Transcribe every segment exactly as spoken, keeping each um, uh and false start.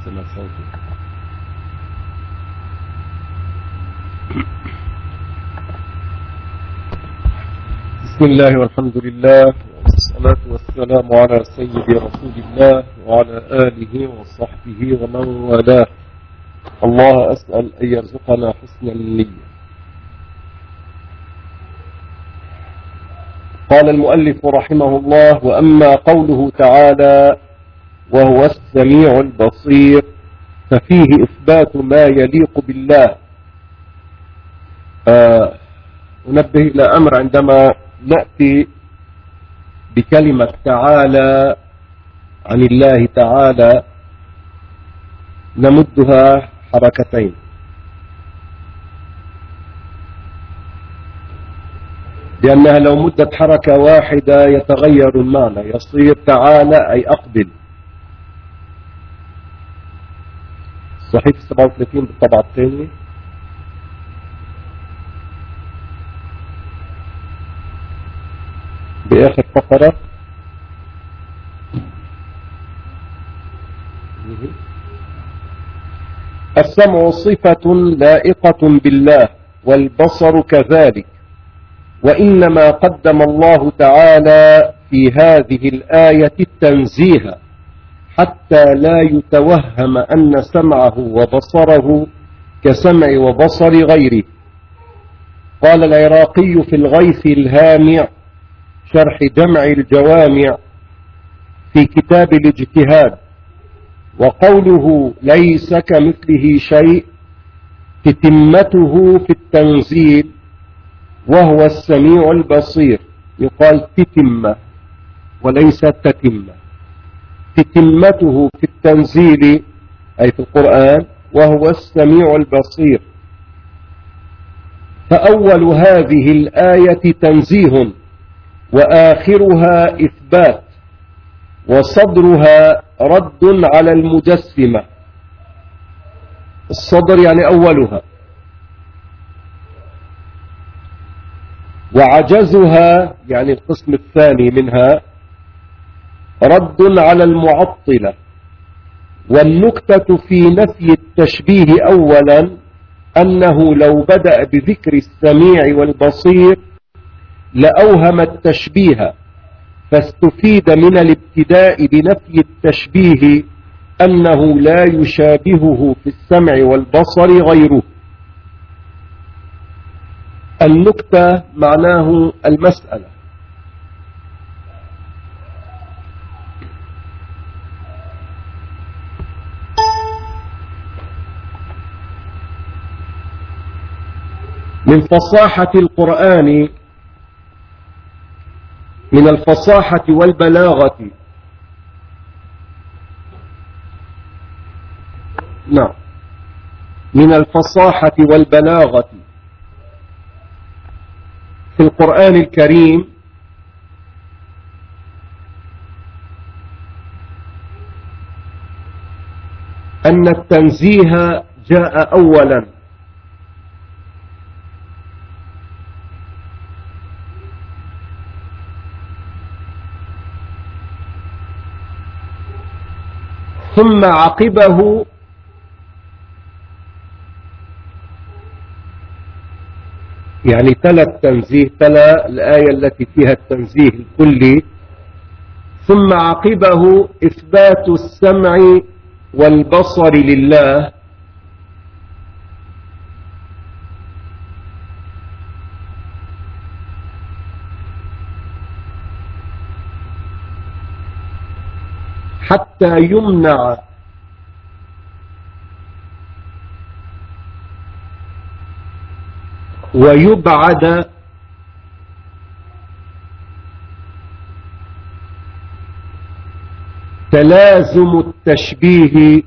سمع صوته. بسم الله والحمد لله والصلاة والسلام على سيد رسول الله وعلى آله وصحبه ومن والاه. الله أسأل أن يرزقنا حسن النية. قال المؤلف رحمه الله: وأما قوله تعالى وهو السميع البصير ففيه إثبات ما يليق بالله. آه أنبه إلى أمر عندما نأتي بكلمة تعالى عن الله تعالى نمدها حركتين، لأنها لو مدت حركة واحدة يتغير المعنى، يصير تعالى أي أقبل. صحيفة سبعة وثلاثين بالطبعة الثانية. بآخر فقرة السمع صفة لائقة بالله والبصر كذلك، وإنما قدم الله تعالى في هذه الآية التنزيه حتى لا يتوهم أن سمعه وبصره كسمع وبصر غيره. قال العراقي في الغيث الهامع شرح جمع الجوامع في كتاب الاجتهاد: وقوله ليس كمثله شيء تتمته في التنزيل وهو السميع البصير. يقال تتمة وليس تتمة. تتمته في التنزيل أي في القرآن وهو السميع البصير. فأول هذه الآية تنزيه وآخرها إثبات وصدرها رد على المجسمة. الصدر يعني أولها، وعجزها يعني القسم الثاني منها رد على المعطلة. والنكتة في نفي التشبيه أولا أنه لو بدأ بذكر السميع والبصير لأوهم التشبيه، فاستفيد من الابتداء بنفي التشبيه أنه لا يشابهه في السمع والبصر غيره. النكتة معناه المسألة. من فصاحة القرآن، من الفصاحة والبلاغة، نعم من الفصاحة والبلاغة في القرآن الكريم أن التنزيه جاء أولا، ثم عقبه يعني تلا التنزيه، تلا الآية التي فيها التنزيه الكلي، ثم عقبه إثبات السمع والبصر لله، حتى يمنع ويبعد تلازم التشبيه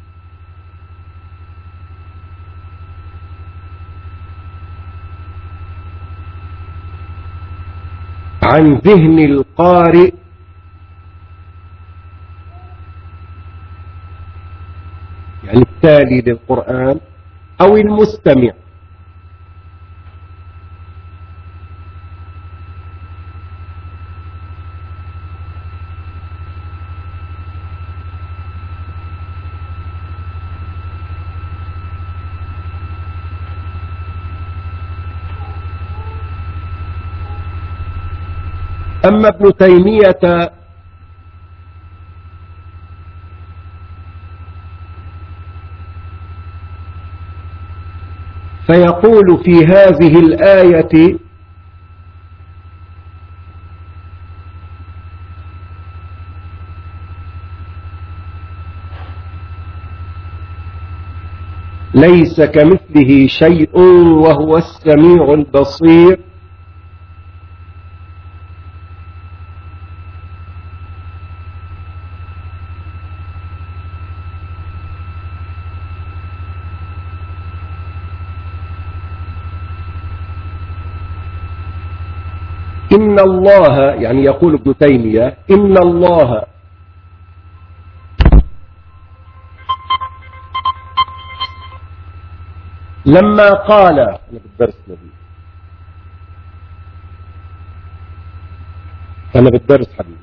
عن ذهن القارئ يعني التالي للقرآن أو المستمع. أما ابن تيمية فيقول في هذه الآية ليس كمثله شيء وهو السميع البصير إن الله، يعني يقول ابن تيمية إن الله لما قال، أنا بالدرس نبي أنا بالدرس حبيبي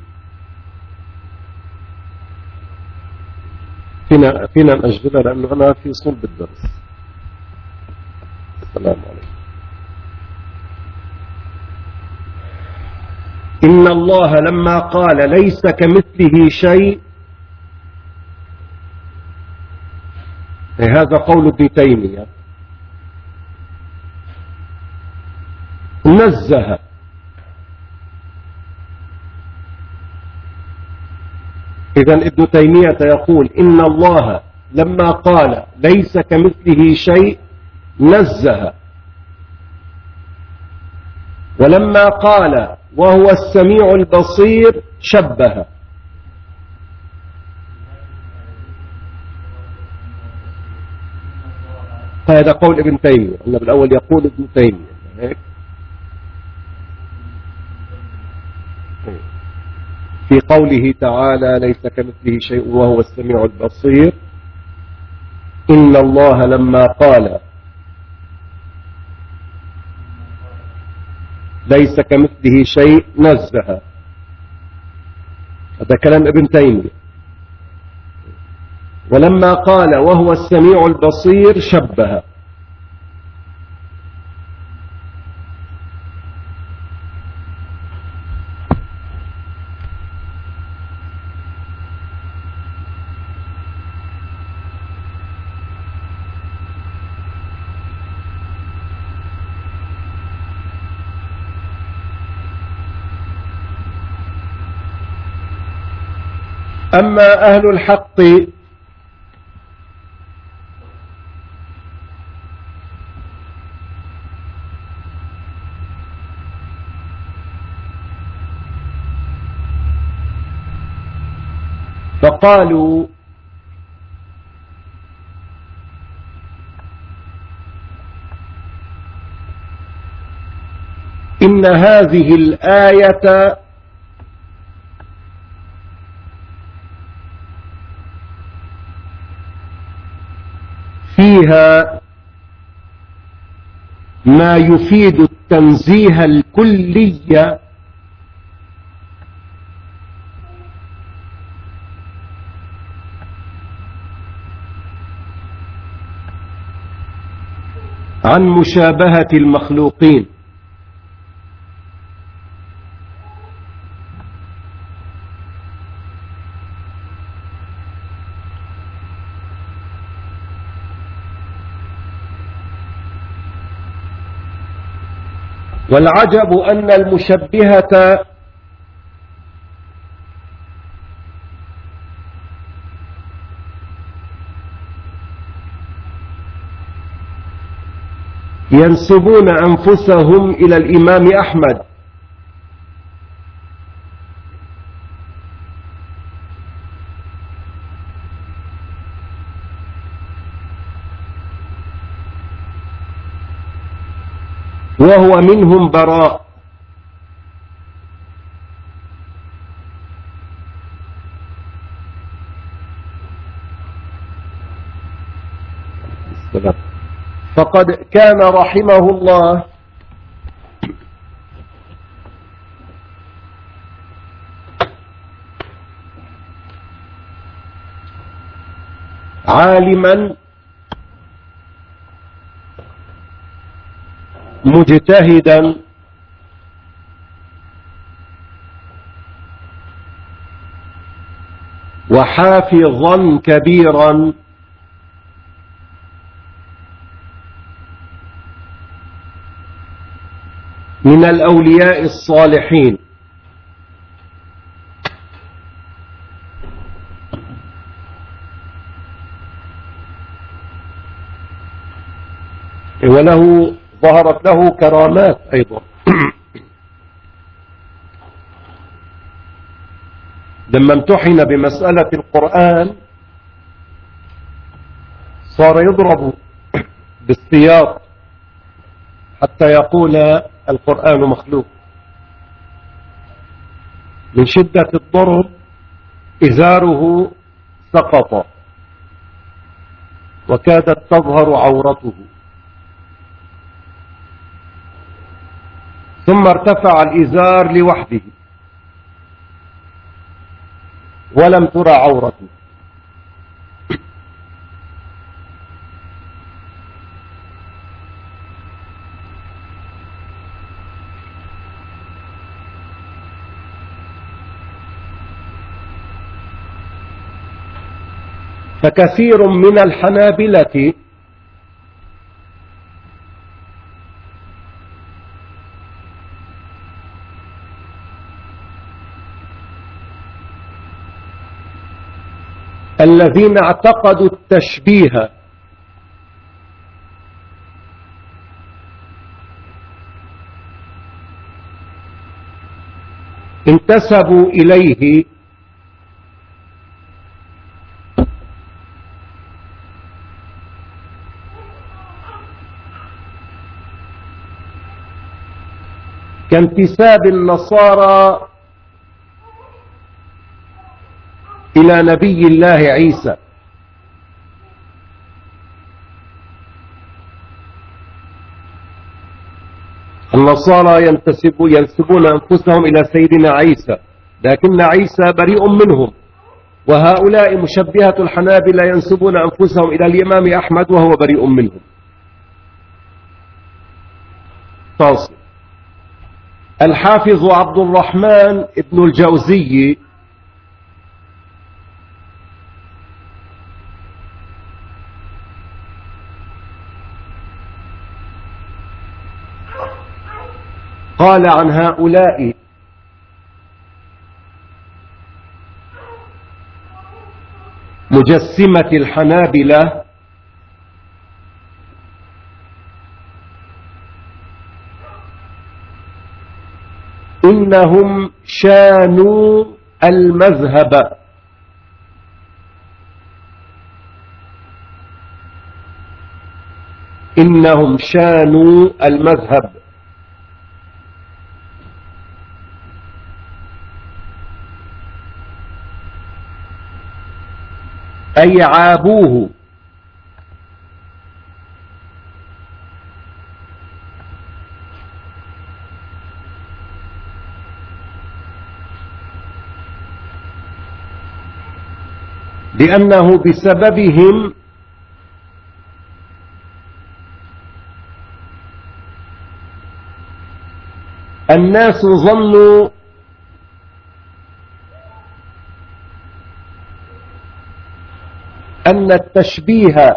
فينا فينا نأجلها لأنه أنا في صلب الدرس. السلام عليكم. إن الله لما قال ليس كمثله شيء، هذا قول ابن تيمية، نزه إذن ابن تيمية يقول إن الله لما قال ليس كمثله شيء نزه، ولما قال وهو السميع البصير شبه. هذا قول ابن تيمية، أنا بالأول يقول ابن تيمية هيك في قوله تعالى ليس كمثله شيء وهو السميع البصير، إن الله لما قال ليس كمثله شيء نزه، هذا كلام ابن تيمية، ولما قال وهو السميع البصير شبه. أما أهل الحق فقالوا إن هذه الآية فيها ما يفيد التنزيه الكلي عن مشابهة المخلوقين، والعجب أن المشبهة ينسبون أنفسهم إلى الإمام أحمد، وهو منهم براء. فقد كان رحمه الله عالما مجتهدا وحافظا كبيرا من الأولياء الصالحين وله ظهرت له كرامات أيضا. لما امتحن بمسألة القرآن صار يضرب بالسياط حتى يقول القرآن مخلوق. من شدة الضرب إزاره سقط وكادت تظهر عورته، ثم ارتفع الإزار لوحده ولم ترى عورته. فكثير من الحنابلة الذين اعتقدوا التشبيه انتسبوا إليه كانتساب النصارى إلى نبي الله عيسى. النصارى ينتسب ينسبون أنفسهم إلى سيدنا عيسى، لكن عيسى بريء منهم، وهؤلاء مشبهة الحنابلة ينسبون أنفسهم إلى الإمام أحمد وهو بريء منهم. فاصل. الحافظ عبد الرحمن ابن الجوزي قال عن هؤلاء: مجسمة الحنابلة إنهم شانوا المذهب إنهم شانوا المذهب أي عابوه، لأنه بسببهم الناس ظنوا أن التشبيه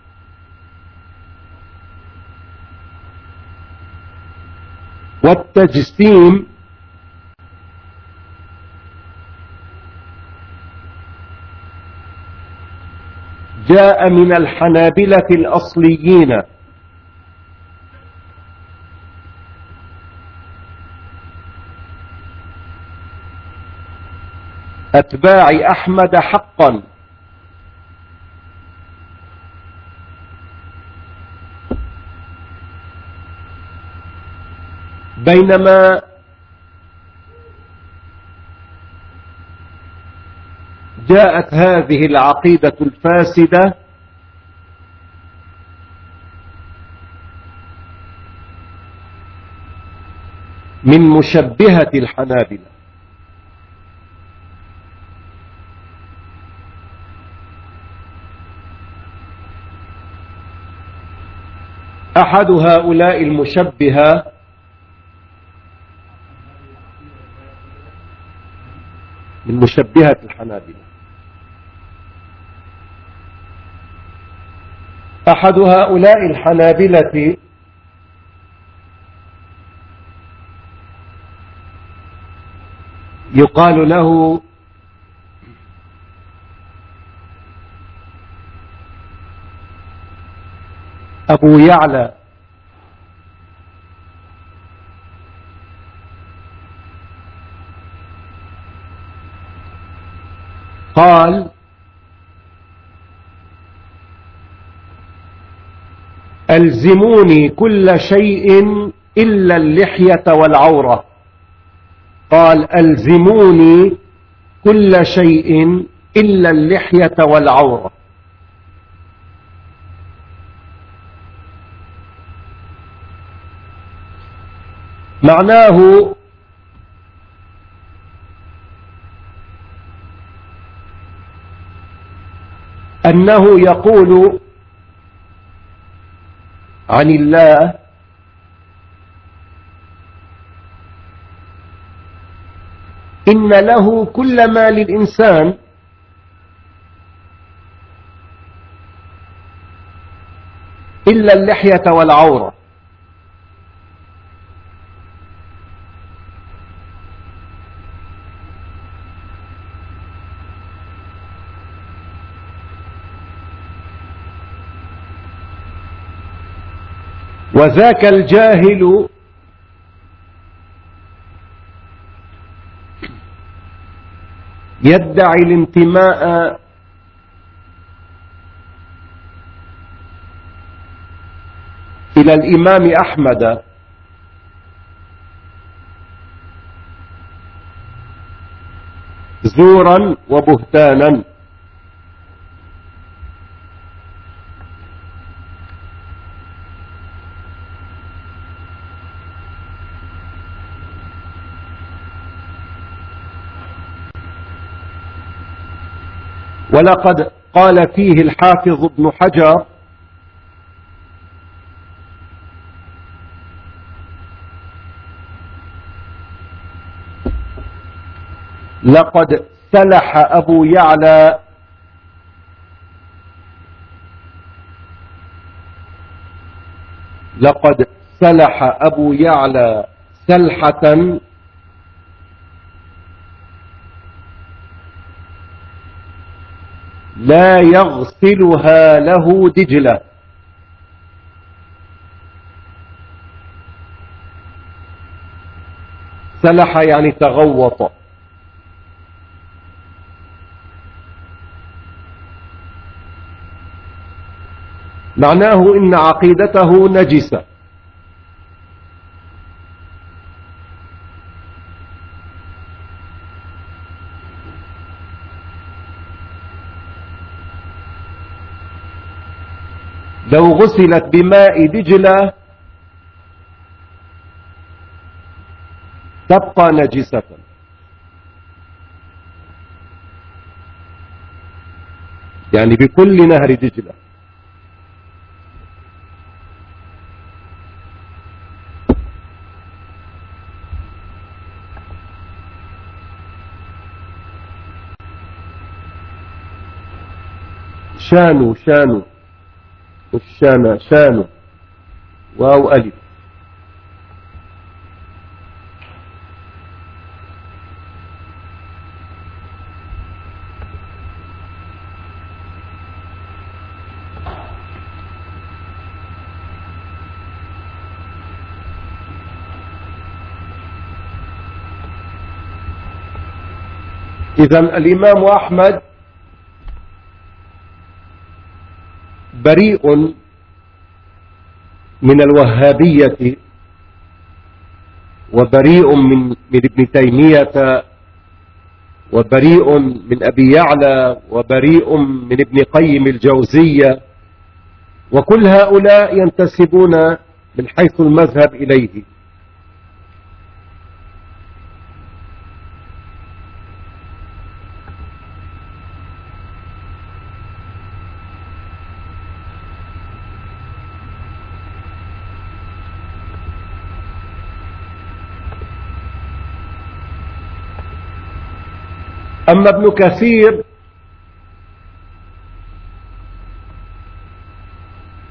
والتجسيم جاء من الحنابلة الأصليين أتباع أحمد حقا، بينما جاءت هذه العقيدة الفاسدة من مشبهة الحنابلة. أحد هؤلاء المشبهة من مشبهة الحنابلة أحد هؤلاء الحنابلة يقال له أبو يعلى، قال: ألزموني كل شيء إلا اللحية والعورة. قال: ألزموني كل شيء إلا اللحية والعورة. معناه أنه يقول عن الله: إن له كل ما للإنسان إلا اللحية والعورة. وذاك الجاهل يدعي الانتماء إلى الإمام أحمد زورا وبهتانا. ولقد قال فيه الحافظ ابن حجر: لقد سلح أبو يعلى لقد سلح أبو يعلى سلحة لا يغسلها له دجلة. سلح يعني تغوط. معناه إن عقيدته نجسة. لو غسلت بماء دجلة تبقى نجسة. يعني بكل نهر دجلة. شانو شانو الشانا شانو واو ألف. إذن الإمام أحمد بريء من الوهابية، وبريء من, من ابن تيمية، وبريء من أبي يعلى، وبريء من ابن قيم الجوزية، وكل هؤلاء ينتسبون من حيث المذهب إليه. أما ابن كثير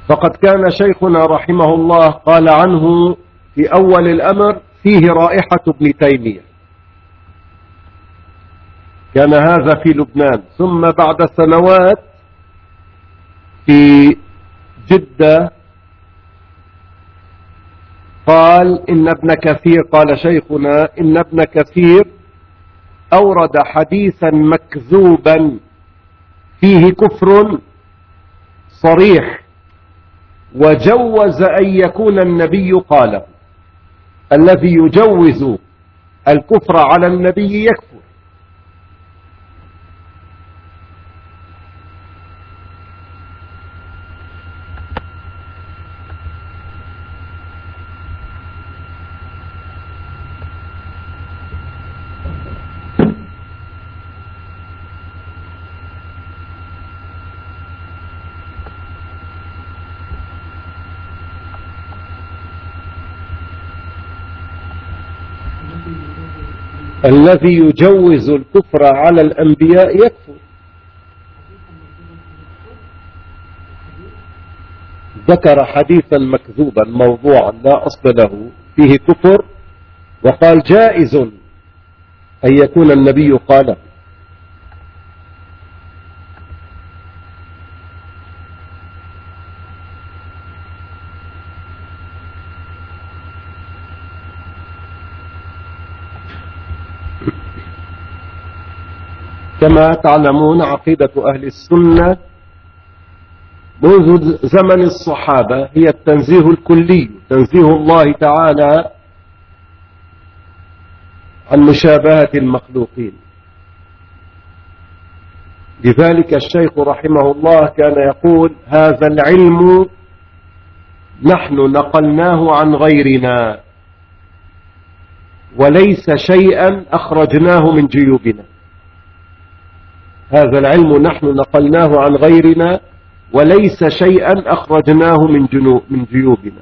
فقد كان شيخنا رحمه الله قال عنه في أول الأمر فيه رائحة ابن تيمية، كان هذا في لبنان، ثم بعد سنوات في جدة قال إن ابن كثير، قال شيخنا إن ابن كثير أورد حديثا مكذوبا فيه كفر صريح، وجوز أن يكون النبي قاله. الذي يجوز الكفر على النبي يكفر. الذي يجوز الكفر على الأنبياء يكفر. ذكر حديثا مكذوبا موضوعا لا أصل له فيه كفر، وقال جائز أن يكون النبي قاله. كما تعلمون عقيدة أهل السنة منذ زمن الصحابة هي التنزيه الكلي، تنزيه الله تعالى عن مشابهة المخلوقين. لذلك الشيخ رحمه الله كان يقول هذا العلم نحن نقلناه عن غيرنا وليس شيئا أخرجناه من جيوبنا. هذا العلم نحن نقلناه عن غيرنا وليس شيئا أخرجناه من من جيوبنا.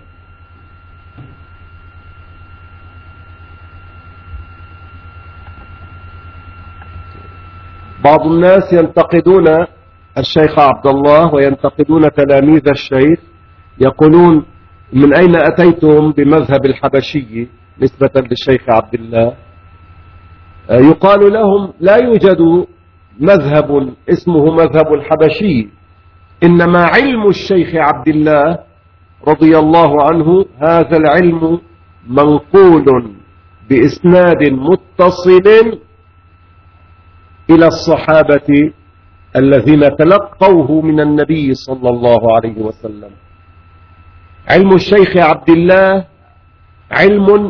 بعض الناس ينتقدون الشيخ عبد الله وينتقدون تلاميذ الشيخ، يقولون من أين أتيتم بمذهب الحبشي نسبة للشيخ عبد الله؟ يقال لهم لا يوجد مذهب اسمه مذهب الحبشي، إنما علم الشيخ عبد الله رضي الله عنه هذا العلم منقول بإسناد متصل إلى الصحابة الذين تلقوه من النبي صلى الله عليه وسلم. علم الشيخ عبد الله علم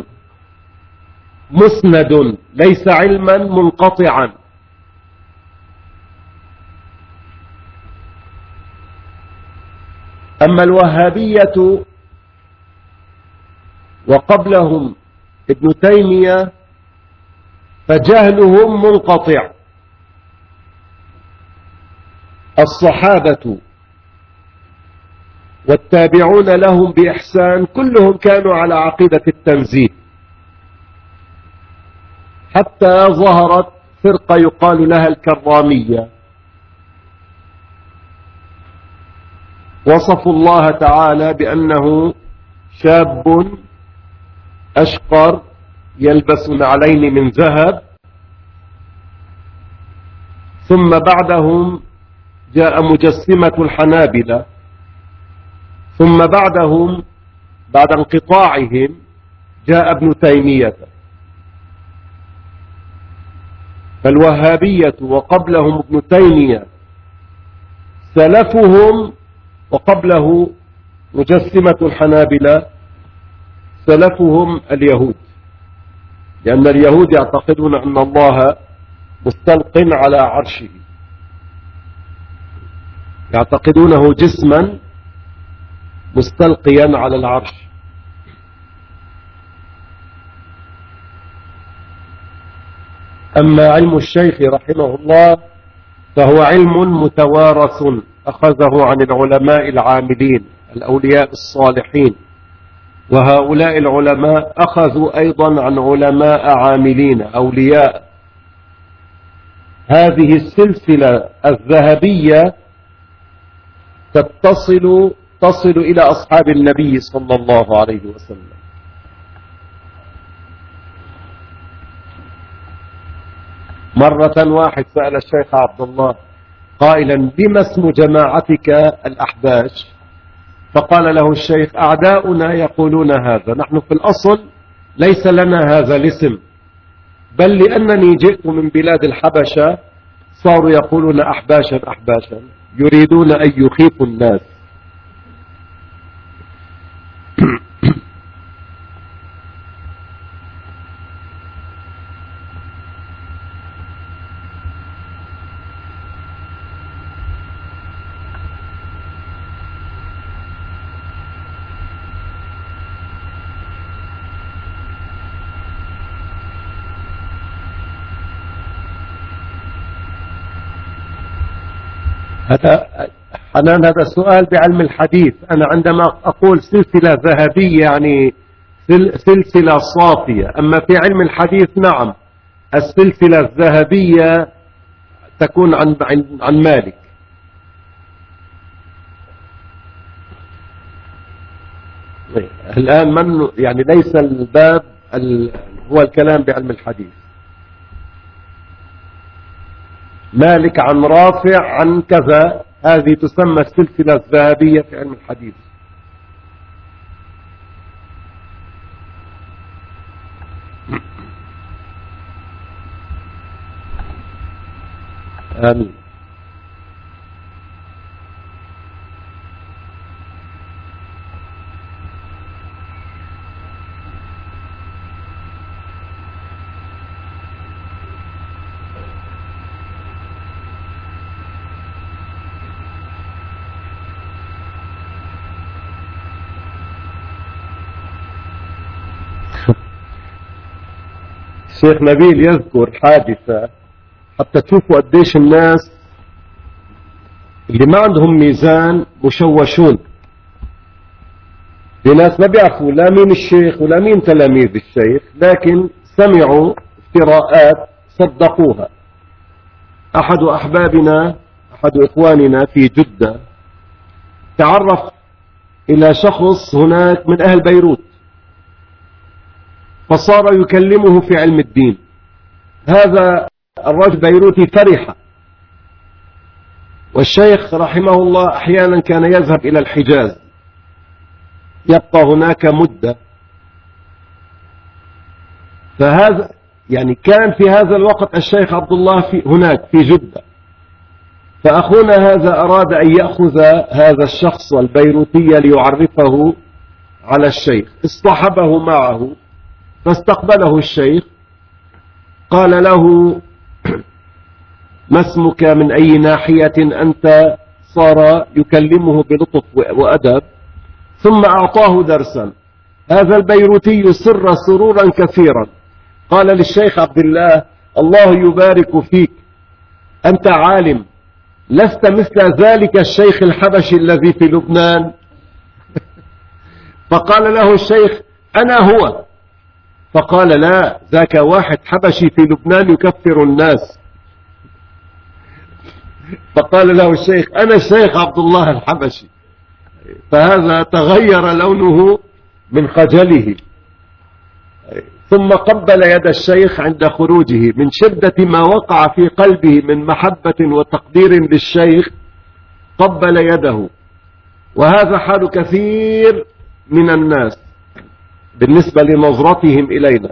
مسند ليس علما منقطعا. أما الوهابية وقبلهم ابن تيمية فجهلهم منقطع. الصحابة والتابعون لهم بإحسان كلهم كانوا على عقيدة التنزيه، حتى ظهرت فرقة يقال لها الكرامية، وصفوا الله تعالى بأنه شاب أشقر يلبس نعلين من ذهب. ثم بعدهم جاء مجسمة الحنابلة، ثم بعدهم بعد انقطاعهم جاء ابن تيمية. فالوهابية وقبلهم ابن تيمية سلفهم، وقبله مجسمة الحنابلة سلفهم اليهود، لأن اليهود يعتقدون أن الله مستلق على عرشه، يعتقدونه جسما مستلقيا على العرش. أما علم الشيخ رحمه الله فهو علم متوارث أخذه عن العلماء العاملين الأولياء الصالحين، وهؤلاء العلماء أخذوا أيضا عن علماء عاملين أولياء. هذه السلسلة الذهبية تتصل تصل إلى أصحاب النبي صلى الله عليه وسلم. مرة واحد سأل الشيخ عبد الله قائلا: بما اسم جماعتك الأحباش؟ فقال له الشيخ: أعداؤنا يقولون هذا، نحن في الأصل ليس لنا هذا الاسم، بل لأنني جئت من بلاد الحبشة صاروا يقولون أحباشا أحباشا، يريدون أن يخيفوا الناس. هذا حنان هذا السؤال بعلم الحديث. أنا عندما أقول سلسلة ذهبية يعني سلسلة صافية، أما في علم الحديث نعم السلسلة الذهبية تكون عن عن مالك. الآن من يعني ليس الباب هو الكلام بعلم الحديث. مالك عن رافع عن كذا، هذه تسمى السلسلة الذهبية في علم الحديث. آمين. الشيخ نبيل يذكر حادثة حتى تشوفوا قديش الناس اللي ما عندهم ميزان مشوشون. في ناس ما بيعرفوا لا مين الشيخ ولا مين تلاميذ الشيخ، لكن سمعوا افتراءات صدقوها. أحد أحبابنا أحد إخواننا في جدة تعرف إلى شخص هناك من أهل بيروت، فصار يكلمه في علم الدين. هذا الرجل بيروتي فرح، والشيخ رحمه الله أحيانا كان يذهب إلى الحجاز يبقى هناك مدة، فهذا يعني كان في هذا الوقت الشيخ عبد الله في هناك في جدة، فأخونا هذا أراد أن يأخذ هذا الشخص البيروتي ليعرفه على الشيخ، اصطحبه معه فاستقبله الشيخ، قال له: ما اسمك، من أي ناحية أنت؟ صار يكلمه بلطف وأدب، ثم أعطاه درسا. هذا البيروتي سر سرورا كثيرا، قال للشيخ عبد الله: الله يبارك فيك، أنت عالم، لست مثل ذلك الشيخ الحبشي الذي في لبنان. فقال له الشيخ: أنا هو. فقال: لا، ذاك واحد حبشي في لبنان يكفر الناس. فقال له الشيخ: أنا الشيخ عبد الله الحبشي. فهذا تغير لونه من خجله، ثم قبل يد الشيخ عند خروجه من شدة ما وقع في قلبه من محبة وتقدير للشيخ، قبل يده. وهذا حال كثير من الناس بالنسبة لنظرتهم إلينا.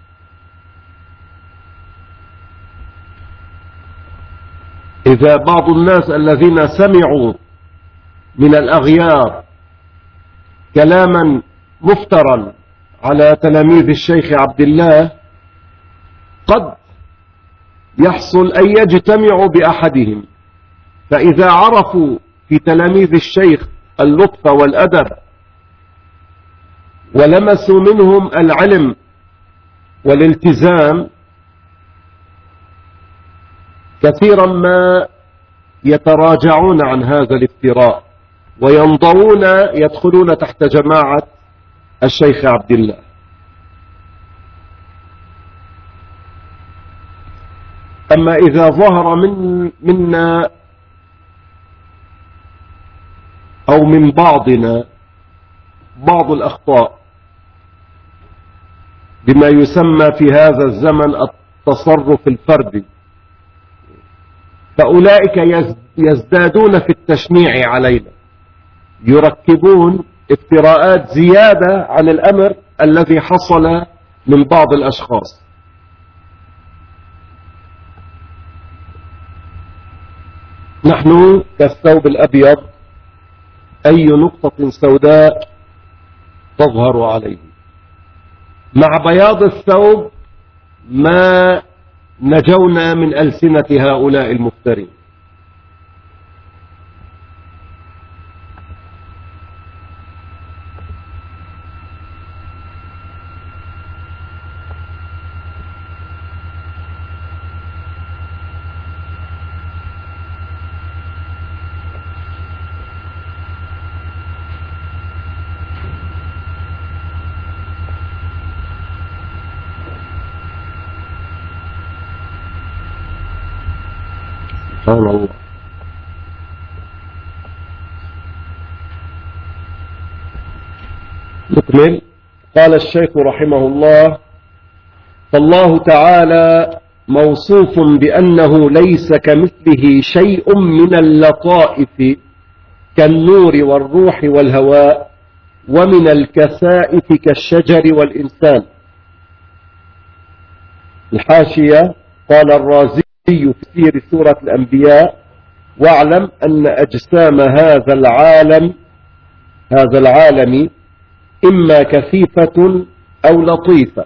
إذا بعض الناس الذين سمعوا من الأغيار كلاما مفترا على تلاميذ الشيخ عبد الله، قد يحصل أن يجتمعوا بأحدهم، فإذا عرفوا في تلاميذ الشيخ اللطف والأدب ولمسوا منهم العلم والالتزام، كثيرا ما يتراجعون عن هذا الافتراء وينضوون يدخلون تحت جماعة الشيخ عبد الله. أما إذا ظهر من منا أو من بعضنا بعض الأخطاء بما يسمى في هذا الزمن التصرف الفردي، فأولئك يزدادون في التشنيع علينا، يركبون افتراءات زيادة عن الأمر الذي حصل من بعض الأشخاص. نحن كالثوب الأبيض، أي نقطة سوداء تظهر عليه. مع بياض الثوب ما نجونا من ألسنة هؤلاء المفترين. سبحان الله. نكمل. قال الشيخ رحمه الله: فالله تعالى موصوف بأنه ليس كمثله شيء من اللطائف كالنور والروح والهواء، ومن الكسائف كالشجر والإنسان. الحاشية: قال الرازي في تفسير سورة الأنبياء: واعلم أن أجسام هذا العالم هذا العالم إما كثيفة أو لطيفة.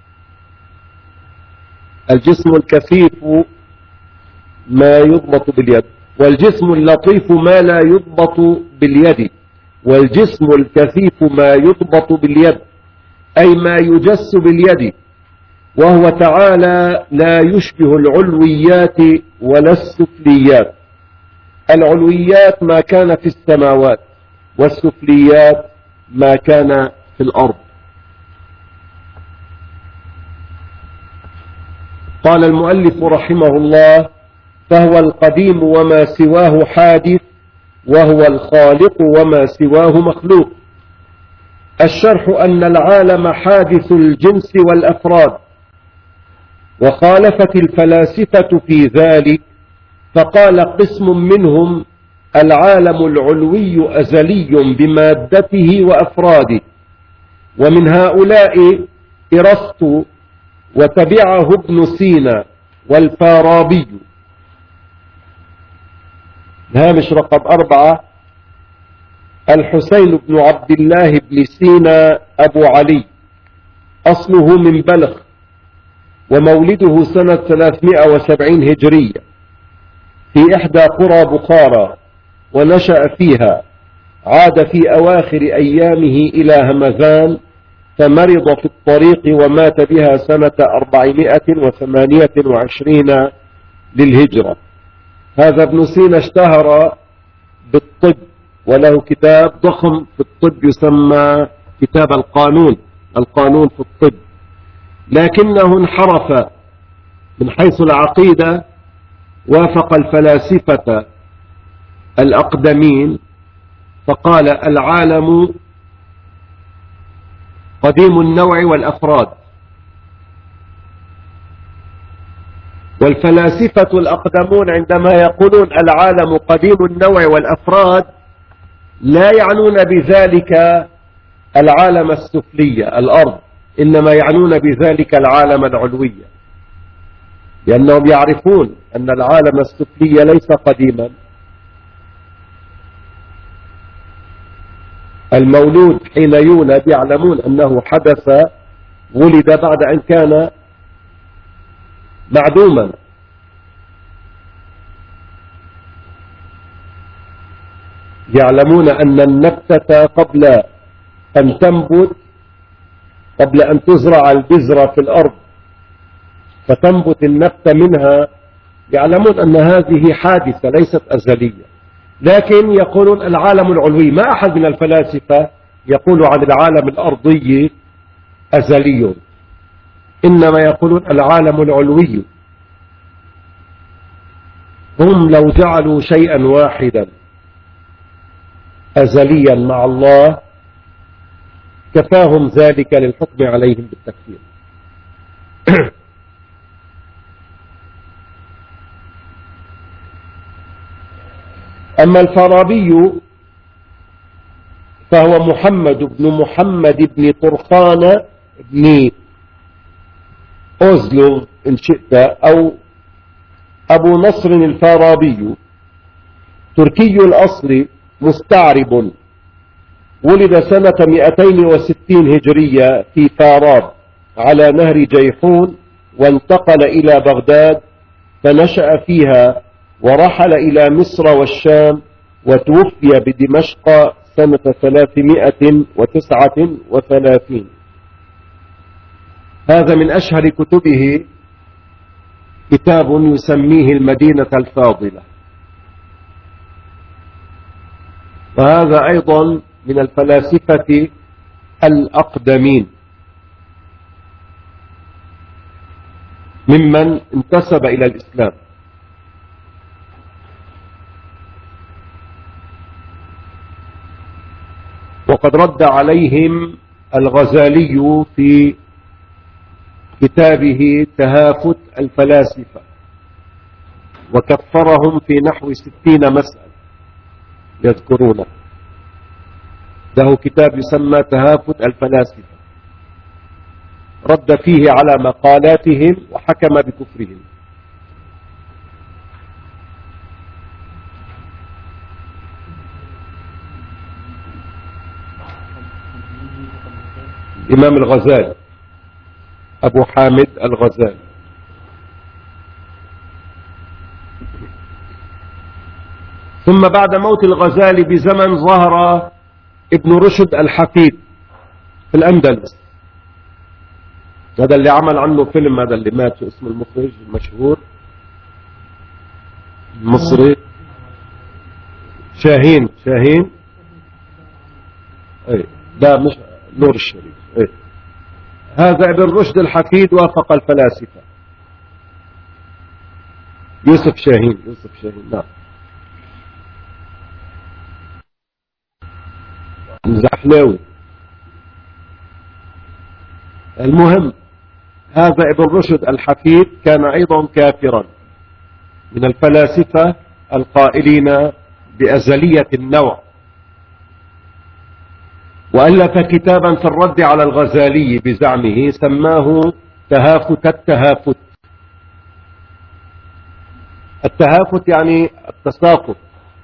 الجسم الكثيف ما يضبط باليد، والجسم اللطيف ما لا يضبط باليد، والجسم الكثيف ما يضبط باليد، أي ما يجس باليد، وهو تعالى لا يشبه العلويات ولا السفليات. العلويات ما كان في السماوات، والسفليات ما كان في الأرض. قال المؤلف رحمه الله: فهو القديم وما سواه حادث، وهو الخالق وما سواه مخلوق. الشرح أن العالم حادث الجنس والأفراد، وخالفت الفلاسفة في ذلك، فقال قسم منهم: العالم العلوي أزلي بمادته وأفراده. ومن هؤلاء إرسطو، وتبعه ابن سينا والفارابي. هامش رقم أربعة: الحسين بن عبد الله بن سينا أبو علي، أصله من بلخ، ومولده سنة ثلاثمائة وسبعين هجرية في إحدى قرى بخارى، ونشأ فيها. عاد في أواخر أيامه إلى همذان، فمرض في الطريق ومات بها سنة أربعمائة وثمانية وعشرين للهجرة. هذا ابن سينا اشتهر بالطب، وله كتاب ضخم في الطب يسمى كتاب القانون القانون في الطب، لكنه انحرف من حيث العقيدة، وافق الفلاسفة الأقدمين، فقال: العالم قديم النوع والأفراد. والفلاسفة الأقدمون عندما يقولون العالم قديم النوع والأفراد لا يعنون بذلك العالم السفلي الأرض، إنما يعنون بذلك العالم العلوي، لأنهم يعرفون أن العالم السفلي ليس قديما. المولود حين يولد يعلمون أنه حدث، ولد بعد أن كان معدوما. يعلمون أن النبتة قبل أن تنبت، قبل أن تزرع البذرة في الأرض فتنبت النبتة منها، يعلمون أن هذه حادثة ليست أزلية، لكن يقولون العالم العلوي. ما أحد من الفلاسفة يقول عن العالم الأرضي أزلي، إنما يقولون العالم العلوي. هم لو جعلوا شيئا واحدا أزليا مع الله كفاهم ذلك للحكم عليهم بالتكفير. أما الفارابي فهو محمد بن محمد بن طرخان بن أوزلغ إن شئت، أو أبو نصر الفارابي، تركي الأصل مستعرب، ولد سنة مئتين وستين هجرية في فاراب على نهر جيحون، وانتقل إلى بغداد فنشأ فيها، ورحل إلى مصر والشام، وتوفي بدمشق سنة ثلاثمائة وتسعة وثلاثين. هذا من أشهر كتبه كتاب يسميه المدينة الفاضلة، وهذا أيضا من الفلاسفة الأقدمين ممن انتسب إلى الإسلام. وقد رد عليهم الغزالي في كتابه تهافت الفلاسفة، وكفرهم في نحو ستين مسألة يذكرونه. له كتاب يسمى تهافت الفلاسفة، رد فيه على مقالاتهم وحكم بكفرهم. الإمام الغزالي أبو حامد الغزالي. ثم بعد موت الغزالي بزمن ظهر ابن رشد الحفيد في الأندلس، هذا اللي عمل عنه فيلم، هذا اللي مات اسمه المخرج المشهور المصري شاهين شاهين اي لا مش نور الشريف. اي هذا ابن رشد الحفيد وافق الفلاسفة. يوسف شاهين يوسف شاهين نعم الزحلاوي. المهم هذا ابن رشد الحفيد كان أيضا كافرا من الفلاسفة القائلين بأزلية النوع، وألف كتابا في الرد على الغزالي بزعمه سماه تهافت التهافت. التهافت يعني التساقط.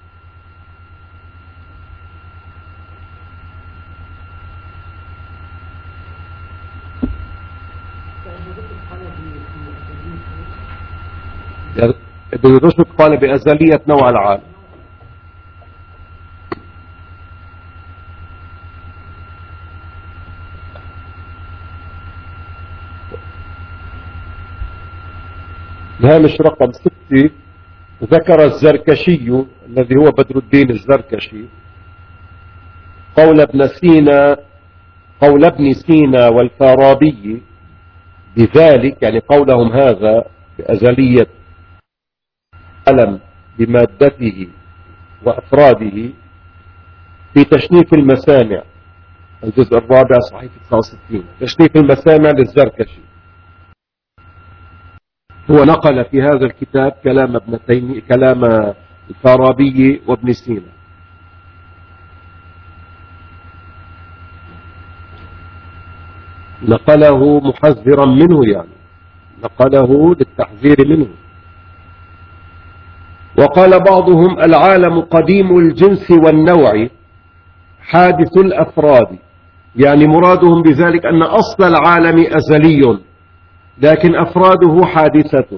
ابن رشد قال بأزلية نوع العالم. الهامش رقم ستة ذكر الزركشي الذي هو بدر الدين الزركشي قول ابن سينا قول ابن سينا والفارابي بذلك، يعني قولهم هذا بأزلية العالم بمادته وأفراده، في تشنيف المسامع الجزء الرابع صحيفة تسعة وستين، تشنيف المسامع للزركشي. هو نقل في هذا الكتاب كلام ابن تيمية كلام الفارابي وابن سينا. نقله محذرا منه، يعني نقله للتحذير منه. وقال بعضهم العالم قديم الجنس والنوع حادث الأفراد، يعني مرادهم بذلك أن أصل العالم أزلي لكن أفراده حادثة.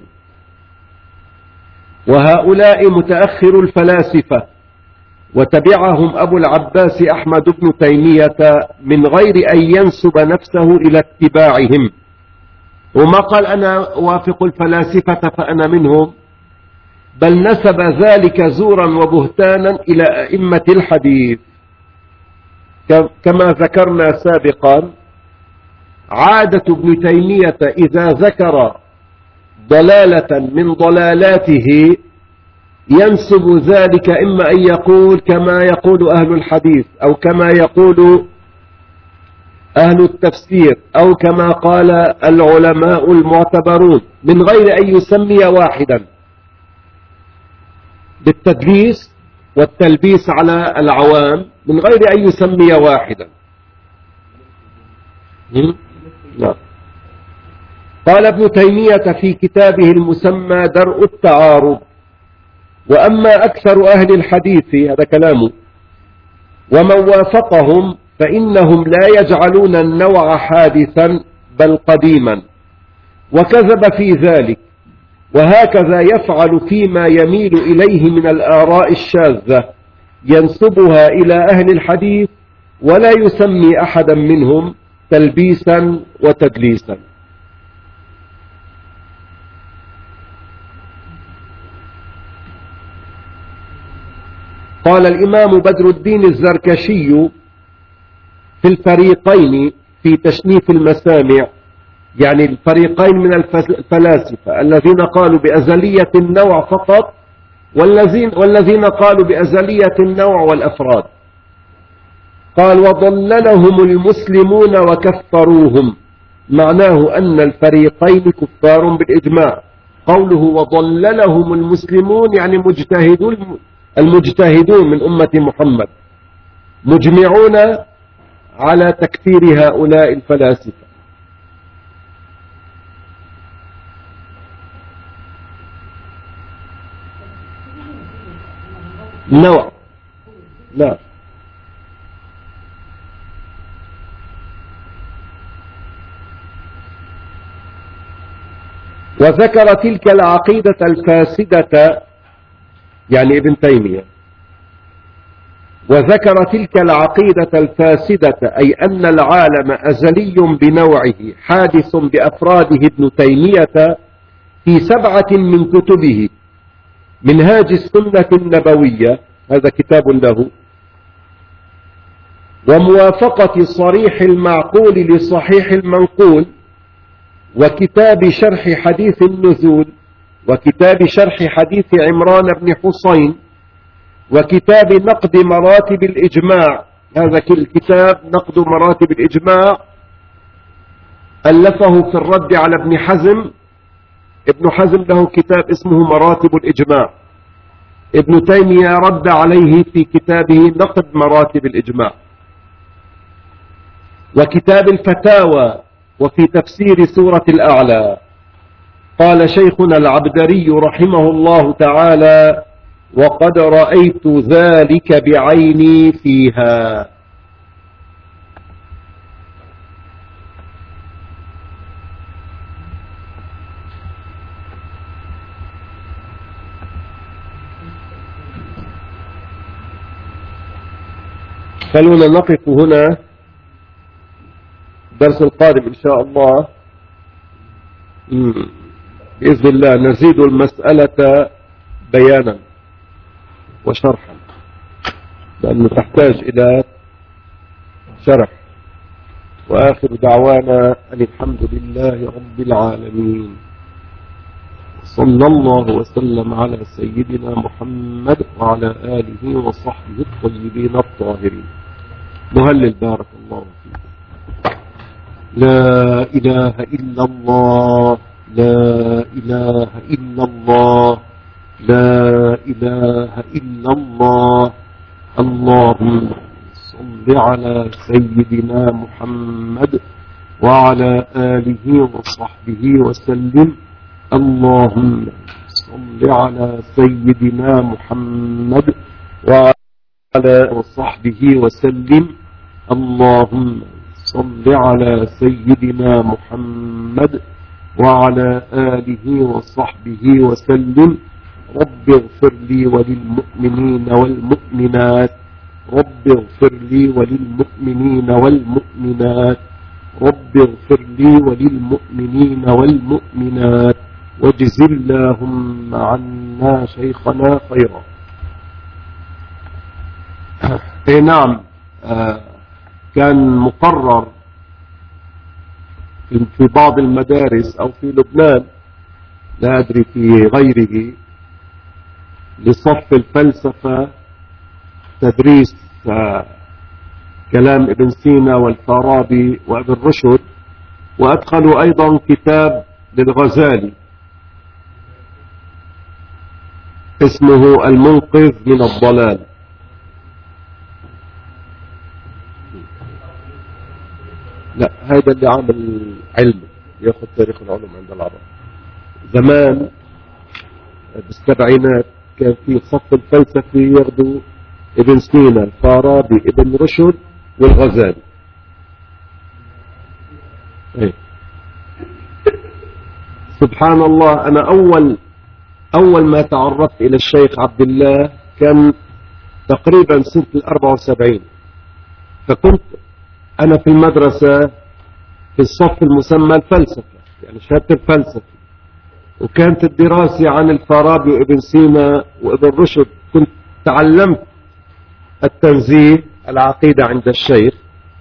وهؤلاء متأخر الفلاسفة، وتبعهم أبو العباس أحمد بن تيمية من غير أن ينسب نفسه إلى اتباعهم، وما قال أنا وافق الفلاسفة فأنا منهم، بل نسب ذلك زورا وبهتانا إلى أئمة الحديث. كما ذكرنا سابقا عادة ابن تيمية إذا ذكر ضلالة من ضلالاته ينسب ذلك إما أن يقول كما يقول أهل الحديث أو كما يقول أهل التفسير أو كما قال العلماء المعتبرون من غير أن يسمي واحدا بالتدليس والتلبيس على العوام من غير أن يسمي واحدا. لا. قال ابن تيمية في كتابه المسمى درء التعارض: وأما أكثر أهل الحديث، هذا كلامه، ومن وافقهم فإنهم لا يجعلون النوع حادثا بل قديما، وكذب في ذلك، وهكذا يفعل فيما يميل إليه من الآراء الشاذة ينسبها إلى أهل الحديث ولا يسمي أحدا منهم تلبيسا وتدليسا. قال الإمام بدر الدين الزركشي في الفريقين في تشنيف المسامع، يعني الفريقين من الفلاسفة الذين قالوا بأزلية النوع فقط والذين, والذين قالوا بأزلية النوع والأفراد. قال: وضللهم المسلمون وكفروهم، معناه أن الفريقين كفار بالإجماع. قوله وضللهم المسلمون يعني مجتهدون، المجتهدون من أمة محمد مجمعون على تكفير هؤلاء الفلاسفة. نوع لا وذكر تلك العقيدة الفاسدة، يعني ابن تيمية، وذكر تلك العقيدة الفاسدة أي أن العالم أزلي بنوعه حادث بأفراده ابن تيمية في سبعة من كتبه: منهاج السنة النبوية، هذا كتاب له، وموافقة صريح المعقول لصحيح المنقول، وكتاب شرح حديث النزول، وكتاب شرح حديث عمران بن حسين، وكتاب نقد مراتب الإجماع، هذا الكتاب نقد مراتب الإجماع ألفه في الرد على ابن حزم. ابن حزم له كتاب اسمه مراتب الإجماع، ابن تيمية رد عليه في كتابه نقد مراتب الإجماع. وكتاب الفتاوى، وفي تفسير سورة الأعلى. قال شيخنا العبدري رحمه الله تعالى: وقد رأيت ذلك بعيني فيها. خلونا نقف هنا، الدرس القادم إن شاء الله بإذن الله نزيد المسألة بيانا وشرحا، لأنه تحتاج إلى شرح. وآخر دعوانا أن الحمد لله رب العالمين، صلى الله وسلم على سيدنا محمد وعلى آله وصحبه الطيبين الطاهرين. مهلل بارك الله فيك. لا إله إلا الله، لا إله إلا الله، لا إله إلا الله. اللهم صل على سيدنا محمد وعلى آله وصحبه وسلم. اللهم صل على سيدنا محمد وعلى آله وصحبه وسلم. اللهم صل على سيدنا محمد وعلى آله وصحبه وسلم. رب اغفر لي وللمؤمنين والمؤمنات، رب اغفر لي وللمؤمنين والمؤمنات، رب اغفر لي وللمؤمنين والمؤمنات، واجز اللهم عنا شيخنا خيرا. اي نعم، آه كان مقرر في بعض المدارس أو في لبنان، لا أدري في غيره، لصف الفلسفة تدريس كلام ابن سينا والفارابي وابن رشد، وأدخلوا أيضا كتاب للغزالي اسمه المنقذ من الضلال. لا، هذا اللي عامل علم ياخذ تاريخ العلوم عند العرب. زمان بالسبعينات كان في صف الفلسفي ياخذوا ابن سينا، الفارابي، ابن رشد، والغزالي. ايه. سبحان الله، انا اول اول ما تعرفت الى الشيخ عبد الله كان تقريبا سنة الاربعة وسبعين، فكنت انا في المدرسة في الصف المسمى الفلسفة، يعني شهادة الفلسفة، وكانت الدراسة عن الفارابي وابن سينا وابن رشد. كنت تعلمت التنزيه العقيدة عند الشيخ،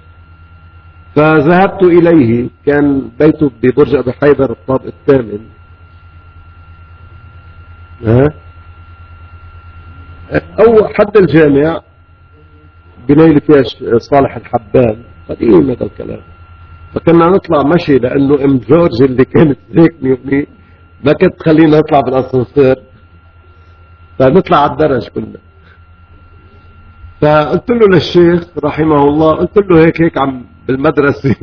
فذهبت إليه. كان بيته ببرج أبي حيدر الطابق الثامن. ها أو حد الجامع بنيل فيها صالح الحبان، قديم هذا الكلام. فكنا نطلع مشي، لأنه ام جورج اللي كانت زيكني ما كانت تخلينا نطلع بالأسانسير، فنطلع على الدرج كنا. فقلت له للشيخ رحمه الله، قلت له هيك هيك عم بالمدرسة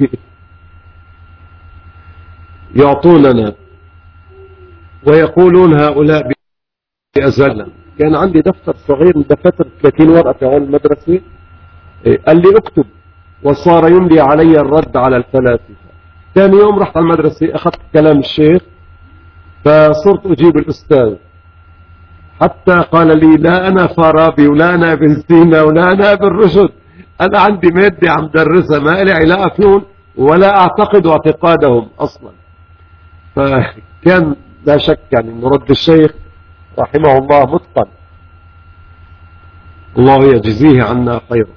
يعطوننا ويقولون هؤلاء بأزلنا. كان عندي دفتر صغير من دفاتر ثلاثين ورقة في عون المدرسة. قال لي اكتب، وصار يملي علي الرد على الفلاسفة. ثاني يوم رحت على المدرسة، أخذت كلام الشيخ، فصرت أجيب الأستاذ، حتى قال لي لا أنا فارابي ولا أنا ابن سينا ولا أنا ابن رشد، أنا عندي مادة عم درسها ما لي علاقة فيهم ولا أعتقد اعتقادهم أصلا. فكان لا شك يعني أن رد الشيخ رحمه الله متقن، الله يجزيه عنا خيرا.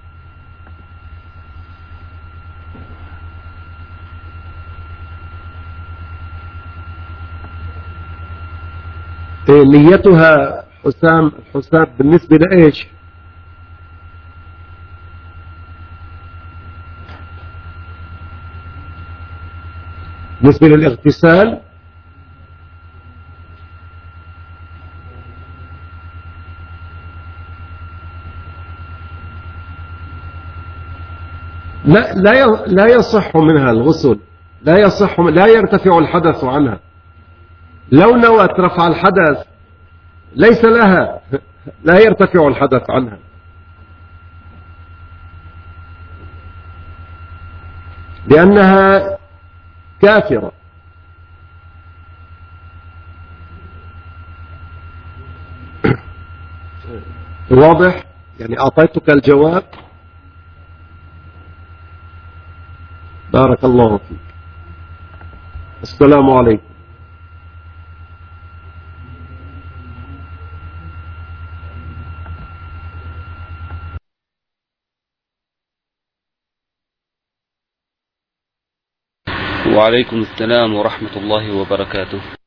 نيتها حسام حسام بالنسبة لإيش؟ بالنسبة للاغتسال لا لا لا يصح منها الغسل، لا يصح، لا يرتفع الحدث عنها. لو نوت رفع الحدث ليس لها، لا يرتفع الحدث عنها، لأنها كافرة. واضح؟ يعني أعطيتك الجواب. بارك الله فيك. السلام عليكم. وعليكم السلام ورحمة الله وبركاته.